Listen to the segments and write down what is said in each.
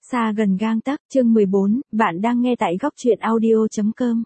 Xa gần gang tấc, chương 14, bạn đang nghe tại góc truyện audio.com.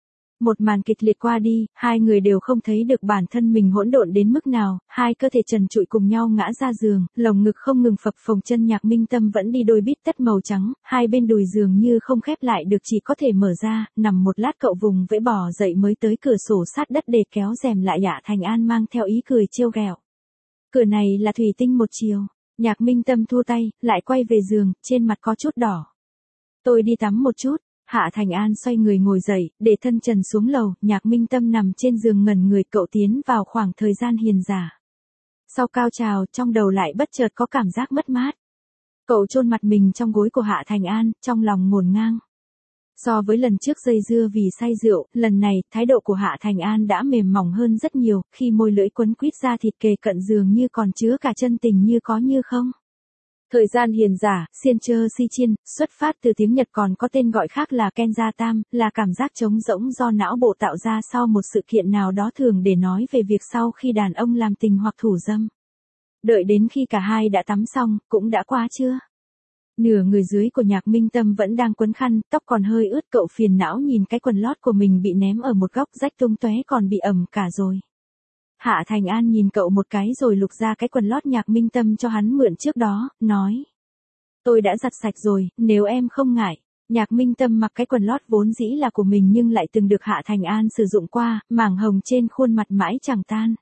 Một màn kịch liệt qua đi, hai người đều không thấy được bản thân mình hỗn độn đến mức nào, hai cơ thể trần trụi cùng nhau ngã ra giường, lồng ngực không ngừng phập phồng, chân Nhạc Minh Tâm vẫn đi đôi bít tất màu trắng, hai bên đùi giường như không khép lại được, chỉ có thể mở ra, nằm một lát cậu vùng vẫy bò dậy mới tới cửa sổ sát đất để kéo rèm lại. Hạ Thành An mang theo ý cười trêu ghẹo. Cửa này là thủy tinh một chiều. Nhạc Minh Tâm thua tay, lại quay về giường, trên mặt có chút đỏ. Tôi đi tắm một chút. Hạ Thành An xoay người ngồi dậy, để thân trần xuống lầu, Nhạc Minh Tâm nằm trên giường ngẩn người, cậu tiến vào khoảng thời gian hiền giả. Sau cao trào, trong đầu lại bất chợt có cảm giác mất mát. Cậu chôn mặt mình trong gối của Hạ Thành An, trong lòng ngổn ngang. So với lần trước dây dưa vì say rượu, lần này, thái độ của Hạ Thành An đã mềm mỏng hơn rất nhiều, khi môi lưỡi quấn quýt da thịt kề cận giường như còn chứa cả chân tình như có như không. Thời gian hiền giả, xiên chơ si chiên, xuất phát từ tiếng Nhật còn có tên gọi khác là Kenja Tam, là cảm giác trống rỗng do não bộ tạo ra sau một sự kiện nào đó, thường để nói về việc sau khi đàn ông làm tình hoặc thủ dâm. Đợi đến khi cả hai đã tắm xong, cũng đã qua trưa. Nửa người dưới của Nhạc Minh Tâm vẫn đang quấn khăn, tóc còn hơi ướt, cậu phiền não nhìn cái quần lót của mình bị ném ở một góc rách tung tóe, còn bị ẩm cả rồi. Hạ Thành An nhìn cậu một cái rồi lục ra cái quần lót Nhạc Minh Tâm cho hắn mượn trước đó, nói. Tôi đã giặt sạch rồi, nếu em không ngại. Nhạc Minh Tâm mặc cái quần lót vốn dĩ là của mình nhưng lại từng được Hạ Thành An sử dụng qua, mảng hồng trên khuôn mặt mãi chẳng tan.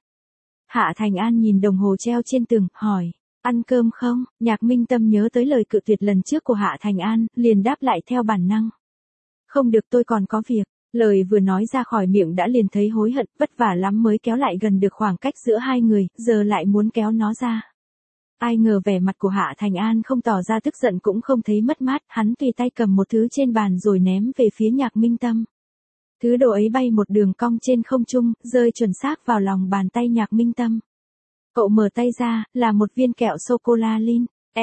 Hạ Thành An nhìn đồng hồ treo trên tường, hỏi. Ăn cơm không? Nhạc Minh Tâm nhớ tới lời cự tuyệt lần trước của Hạ Thành An, liền đáp lại theo bản năng. Không được, tôi còn có việc. Lời vừa nói ra khỏi miệng đã liền thấy hối hận, vất vả lắm mới kéo lại gần được khoảng cách giữa hai người, giờ lại muốn kéo nó ra. Ai ngờ vẻ mặt của Hạ Thành An không tỏ ra tức giận cũng không thấy mất mát, hắn tùy tay cầm một thứ trên bàn rồi ném về phía Nhạc Minh Tâm. Thứ đồ ấy bay một đường cong trên không trung, rơi chuẩn xác vào lòng bàn tay Nhạc Minh Tâm. Cậu mở tay ra, là một viên kẹo sô-cô-la Lin,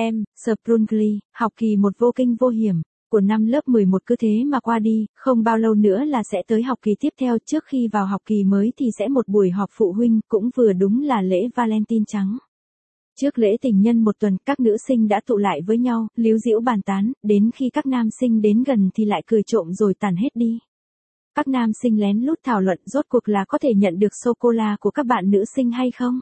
Sprungly, học kỳ một vô kinh vô hiểm, của năm lớp 11 cứ thế mà qua đi, không bao lâu nữa là sẽ tới học kỳ tiếp theo, trước khi vào học kỳ mới thì sẽ một buổi họp phụ huynh, cũng vừa đúng là lễ Valentine trắng. Trước lễ tình nhân một tuần, các nữ sinh đã tụ lại với nhau, líu díu bàn tán, đến khi các nam sinh đến gần thì lại cười trộm rồi tàn hết đi. Các nam sinh lén lút thảo luận rốt cuộc là có thể nhận được sô-cô-la của các bạn nữ sinh hay không.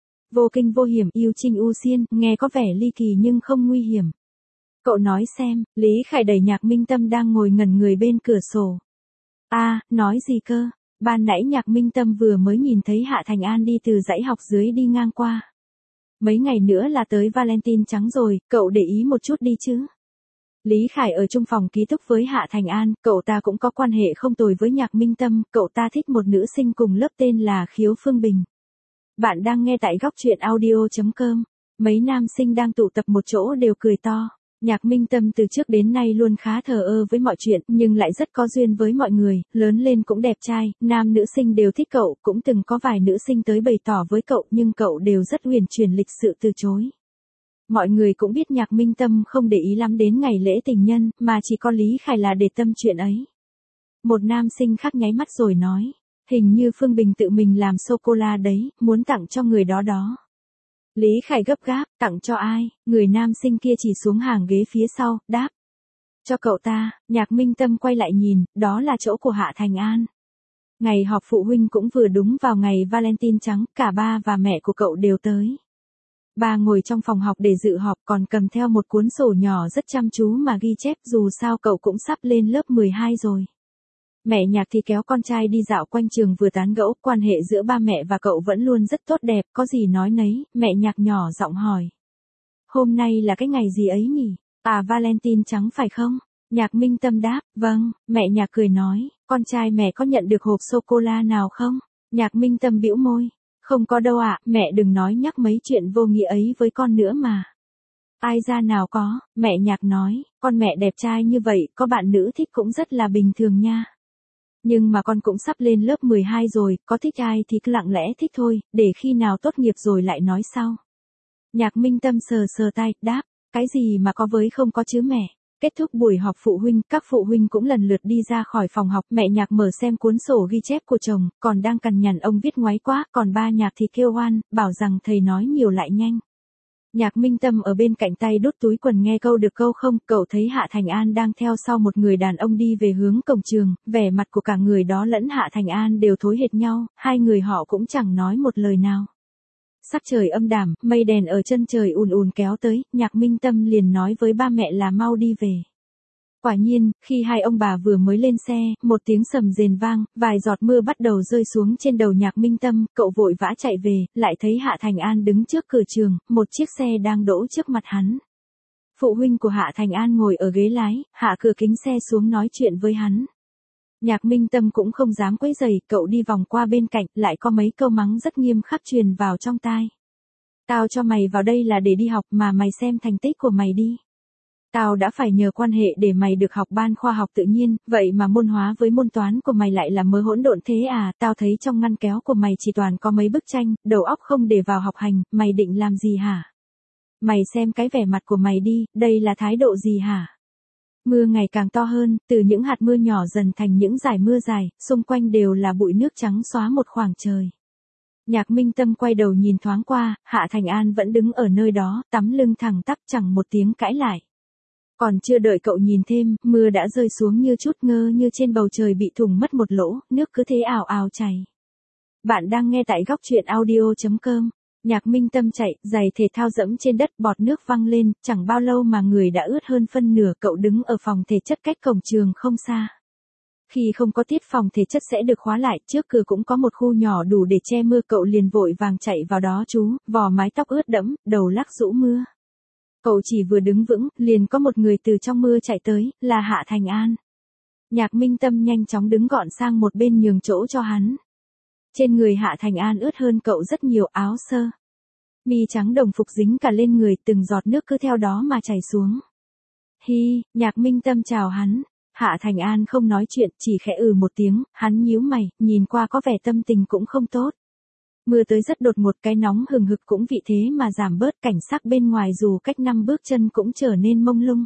Vô kinh vô hiểm, yêu Trinh U Xiên, nghe có vẻ ly kỳ nhưng không nguy hiểm. Cậu nói xem. Lý Khải đẩy Nhạc Minh Tâm đang ngồi ngẩn người bên cửa sổ. Nói gì cơ? Ban nãy Nhạc Minh Tâm vừa mới nhìn thấy Hạ Thành An đi từ dãy học dưới đi ngang qua. Mấy ngày nữa là tới Valentine trắng rồi, cậu để ý một chút đi chứ. Lý Khải ở chung phòng ký túc với Hạ Thành An, cậu ta cũng có quan hệ không tồi với Nhạc Minh Tâm, cậu ta thích một nữ sinh cùng lớp tên là Khiếu Phương Bình. Bạn đang nghe tại góc truyện audio.com. Mấy nam sinh đang tụ tập một chỗ đều cười to. Nhạc Minh Tâm từ trước đến nay luôn khá thờ ơ với mọi chuyện, nhưng lại rất có duyên với mọi người, lớn lên cũng đẹp trai, nam nữ sinh đều thích cậu, cũng từng có vài nữ sinh tới bày tỏ với cậu nhưng cậu đều rất uyển chuyển lịch sự từ chối. Mọi người cũng biết Nhạc Minh Tâm không để ý lắm đến ngày lễ tình nhân, mà chỉ có Lý Khải là để tâm chuyện ấy. Một nam sinh khác nháy mắt rồi nói, hình như Phương Bình tự mình làm sô-cô-la đấy, muốn tặng cho người đó đó. Lý Khải gấp gáp, tặng cho ai? Người nam sinh kia chỉ xuống hàng ghế phía sau, đáp. Cho cậu ta. Nhạc Minh Tâm quay lại nhìn, đó là chỗ của Hạ Thành An. Ngày họp phụ huynh cũng vừa đúng vào ngày Valentine trắng, cả ba và mẹ của cậu đều tới. Ba ngồi trong phòng học để dự họp, còn cầm theo một cuốn sổ nhỏ rất chăm chú mà ghi chép, dù sao cậu cũng sắp lên lớp 12 rồi. Mẹ Nhạc thì kéo con trai đi dạo quanh trường vừa tán gẫu, quan hệ giữa ba mẹ và cậu vẫn luôn rất tốt đẹp, có gì nói nấy, mẹ Nhạc nhỏ giọng hỏi. Hôm nay là cái ngày gì ấy nhỉ? Valentine trắng phải không? Nhạc Minh Tâm đáp, vâng, mẹ Nhạc cười nói, con trai mẹ có nhận được hộp sô-cô-la nào không? Nhạc Minh Tâm bĩu môi, không có đâu ạ, mẹ đừng nói nhắc mấy chuyện vô nghĩa ấy với con nữa mà. Ai ra nào có, mẹ Nhạc nói, con mẹ đẹp trai như vậy, có bạn nữ thích cũng rất là bình thường nha. Nhưng mà con cũng sắp lên lớp 12 rồi, có thích ai thì cứ lặng lẽ thích thôi, để khi nào tốt nghiệp rồi lại nói sau. Nhạc Minh Tâm sờ sờ tay, đáp, cái gì mà có với không có chứ mẹ. Kết thúc buổi họp phụ huynh, các phụ huynh cũng lần lượt đi ra khỏi phòng học, mẹ Nhạc mở xem cuốn sổ ghi chép của chồng, còn đang cằn nhằn ông viết ngoáy quá, còn ba Nhạc thì kêu oan, bảo rằng thầy nói nhiều lại nhanh. Nhạc Minh Tâm ở bên cạnh tay đút túi quần nghe câu được câu không, cậu thấy Hạ Thành An đang theo sau một người đàn ông đi về hướng cổng trường, vẻ mặt của cả người đó lẫn Hạ Thành An đều thối hệt nhau, hai người họ cũng chẳng nói một lời nào. Sắc trời âm đảm, mây đèn ở chân trời ùn ùn kéo tới, Nhạc Minh Tâm liền nói với ba mẹ là mau đi về. Quả nhiên, khi hai ông bà vừa mới lên xe, một tiếng sầm rền vang, vài giọt mưa bắt đầu rơi xuống trên đầu Nhạc Minh Tâm, cậu vội vã chạy về, lại thấy Hạ Thành An đứng trước cửa trường, một chiếc xe đang đỗ trước mặt hắn. Phụ huynh của Hạ Thành An ngồi ở ghế lái, hạ cửa kính xe xuống nói chuyện với hắn. Nhạc Minh Tâm cũng không dám quấy rầy, cậu đi vòng qua bên cạnh, lại có mấy câu mắng rất nghiêm khắc truyền vào trong tai. Tao cho mày vào đây là để đi học mà mày xem thành tích của mày đi. Tao đã phải nhờ quan hệ để mày được học ban khoa học tự nhiên, vậy mà môn hóa với môn toán của mày lại là mớ hỗn độn thế à, tao thấy trong ngăn kéo của mày chỉ toàn có mấy bức tranh, đầu óc không để vào học hành, mày định làm gì hả? Mày xem cái vẻ mặt của mày đi, đây là thái độ gì hả? Mưa ngày càng to hơn, từ những hạt mưa nhỏ dần thành những dải mưa dài, xung quanh đều là bụi nước trắng xóa một khoảng trời. Nhạc Minh Tâm quay đầu nhìn thoáng qua, Hạ Thành An vẫn đứng ở nơi đó, tắm lưng thẳng tắp chẳng một tiếng cãi lại. Còn chưa đợi cậu nhìn thêm, mưa đã rơi xuống như chút ngơ như trên bầu trời bị thủng mất một lỗ, nước cứ thế ào ào chảy. Bạn đang nghe tại góc truyện audio.com. Nhạc Minh Tâm chạy, giày thể thao dẫm trên đất, bọt nước văng lên, chẳng bao lâu mà người đã ướt hơn phân nửa, cậu đứng ở phòng thể chất cách cổng trường không xa. Khi không có tiết phòng thể chất sẽ được khóa lại, trước cửa cũng có một khu nhỏ đủ để che mưa, cậu liền vội vàng chạy vào đó chú, vò mái tóc ướt đẫm, đầu lắc rũ mưa. Cậu chỉ vừa đứng vững, liền có một người từ trong mưa chạy tới, là Hạ Thành An. Nhạc Minh Tâm nhanh chóng đứng gọn sang một bên nhường chỗ cho hắn. Trên người Hạ Thành An ướt hơn cậu rất nhiều, áo sơ mi trắng đồng phục dính cả lên người, từng giọt nước cứ theo đó mà chảy xuống. Hi, Nhạc Minh Tâm chào hắn. Hạ Thành An không nói chuyện, chỉ khẽ một tiếng, hắn nhíu mày, nhìn qua có vẻ tâm tình cũng không tốt. Mưa tới rất đột ngột, cái nóng hừng hực cũng vì thế mà giảm bớt, cảnh sắc bên ngoài dù cách 5 bước chân cũng trở nên mông lung.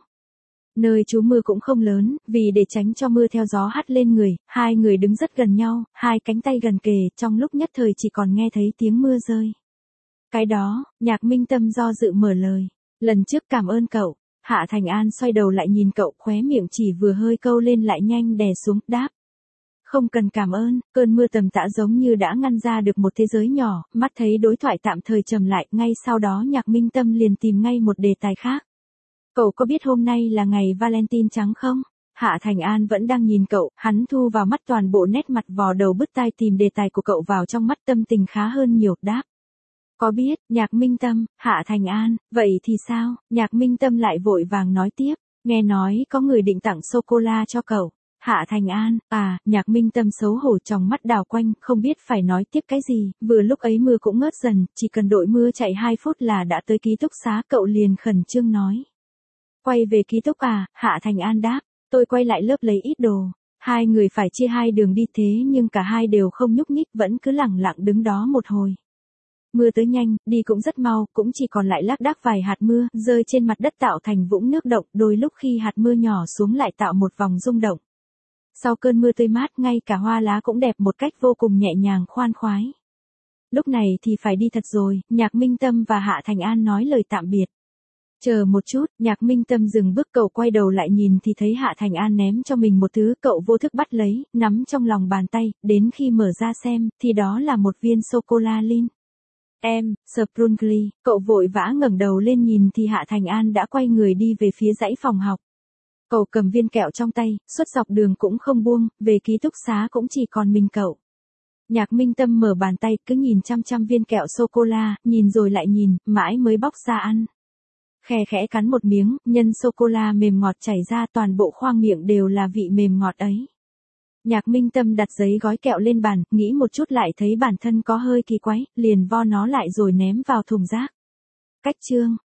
Nơi trú mưa cũng không lớn, vì để tránh cho mưa theo gió hắt lên người, hai người đứng rất gần nhau, hai cánh tay gần kề, trong lúc nhất thời chỉ còn nghe thấy tiếng mưa rơi. Cái đó, Nhạc Minh Tâm do dự mở lời. Lần trước cảm ơn cậu. Hạ Thành An xoay đầu lại nhìn cậu, khóe miệng chỉ vừa hơi câu lên lại nhanh đè xuống, đáp. Không cần cảm ơn, cơn mưa tầm tã giống như đã ngăn ra được một thế giới nhỏ, mắt thấy đối thoại tạm thời trầm lại, ngay sau đó Nhạc Minh Tâm liền tìm ngay một đề tài khác. Cậu có biết hôm nay là ngày Valentine trắng không? Hạ Thành An vẫn đang nhìn cậu, hắn thu vào mắt toàn bộ nét mặt vò đầu bứt tai tìm đề tài của cậu vào trong mắt, tâm tình khá hơn nhiều, đáp. Có biết, Nhạc Minh Tâm. Hạ Thành An, vậy thì sao? Nhạc Minh Tâm lại vội vàng nói tiếp, nghe nói có người định tặng sô-cô-la cho cậu. Hạ Thành An, Nhạc Minh Tâm xấu hổ trong mắt đào quanh, không biết phải nói tiếp cái gì, vừa lúc ấy mưa cũng ngớt dần, chỉ cần đội mưa chạy 2 phút là đã tới ký túc xá, cậu liền khẩn trương nói. Quay về ký túc à? Hạ Thành An đáp, tôi quay lại lớp lấy ít đồ. Hai người phải chia hai đường đi, thế nhưng cả hai đều không nhúc nhích, vẫn cứ lẳng lặng đứng đó một hồi. Mưa tới nhanh, đi cũng rất mau, cũng chỉ còn lại lác đác vài hạt mưa, rơi trên mặt đất tạo thành vũng nước động, đôi lúc khi hạt mưa nhỏ xuống lại tạo một vòng rung động. Sau cơn mưa tươi mát, ngay cả hoa lá cũng đẹp một cách vô cùng nhẹ nhàng khoan khoái. Lúc này thì phải đi thật rồi, Nhạc Minh Tâm và Hạ Thành An nói lời tạm biệt. Chờ một chút, Nhạc Minh Tâm dừng bước, cậu quay đầu lại nhìn thì thấy Hạ Thành An ném cho mình một thứ, cậu vô thức bắt lấy, nắm trong lòng bàn tay, đến khi mở ra xem, thì đó là một viên sô-cô-la Lin. Sprungly, cậu vội vã ngẩng đầu lên nhìn thì Hạ Thành An đã quay người đi về phía dãy phòng học. Cậu cầm viên kẹo trong tay, suốt dọc đường cũng không buông, về ký túc xá cũng chỉ còn mình cậu. Nhạc Minh Tâm mở bàn tay, cứ nhìn chăm chăm viên kẹo sô-cô-la, nhìn rồi lại nhìn, mãi mới bóc ra ăn. Khe khẽ cắn một miếng, nhân sô-cô-la mềm ngọt chảy ra, toàn bộ khoang miệng đều là vị mềm ngọt ấy. Nhạc Minh Tâm đặt giấy gói kẹo lên bàn, nghĩ một chút lại thấy bản thân có hơi kỳ quái, liền vo nó lại rồi ném vào thùng rác. Cách chương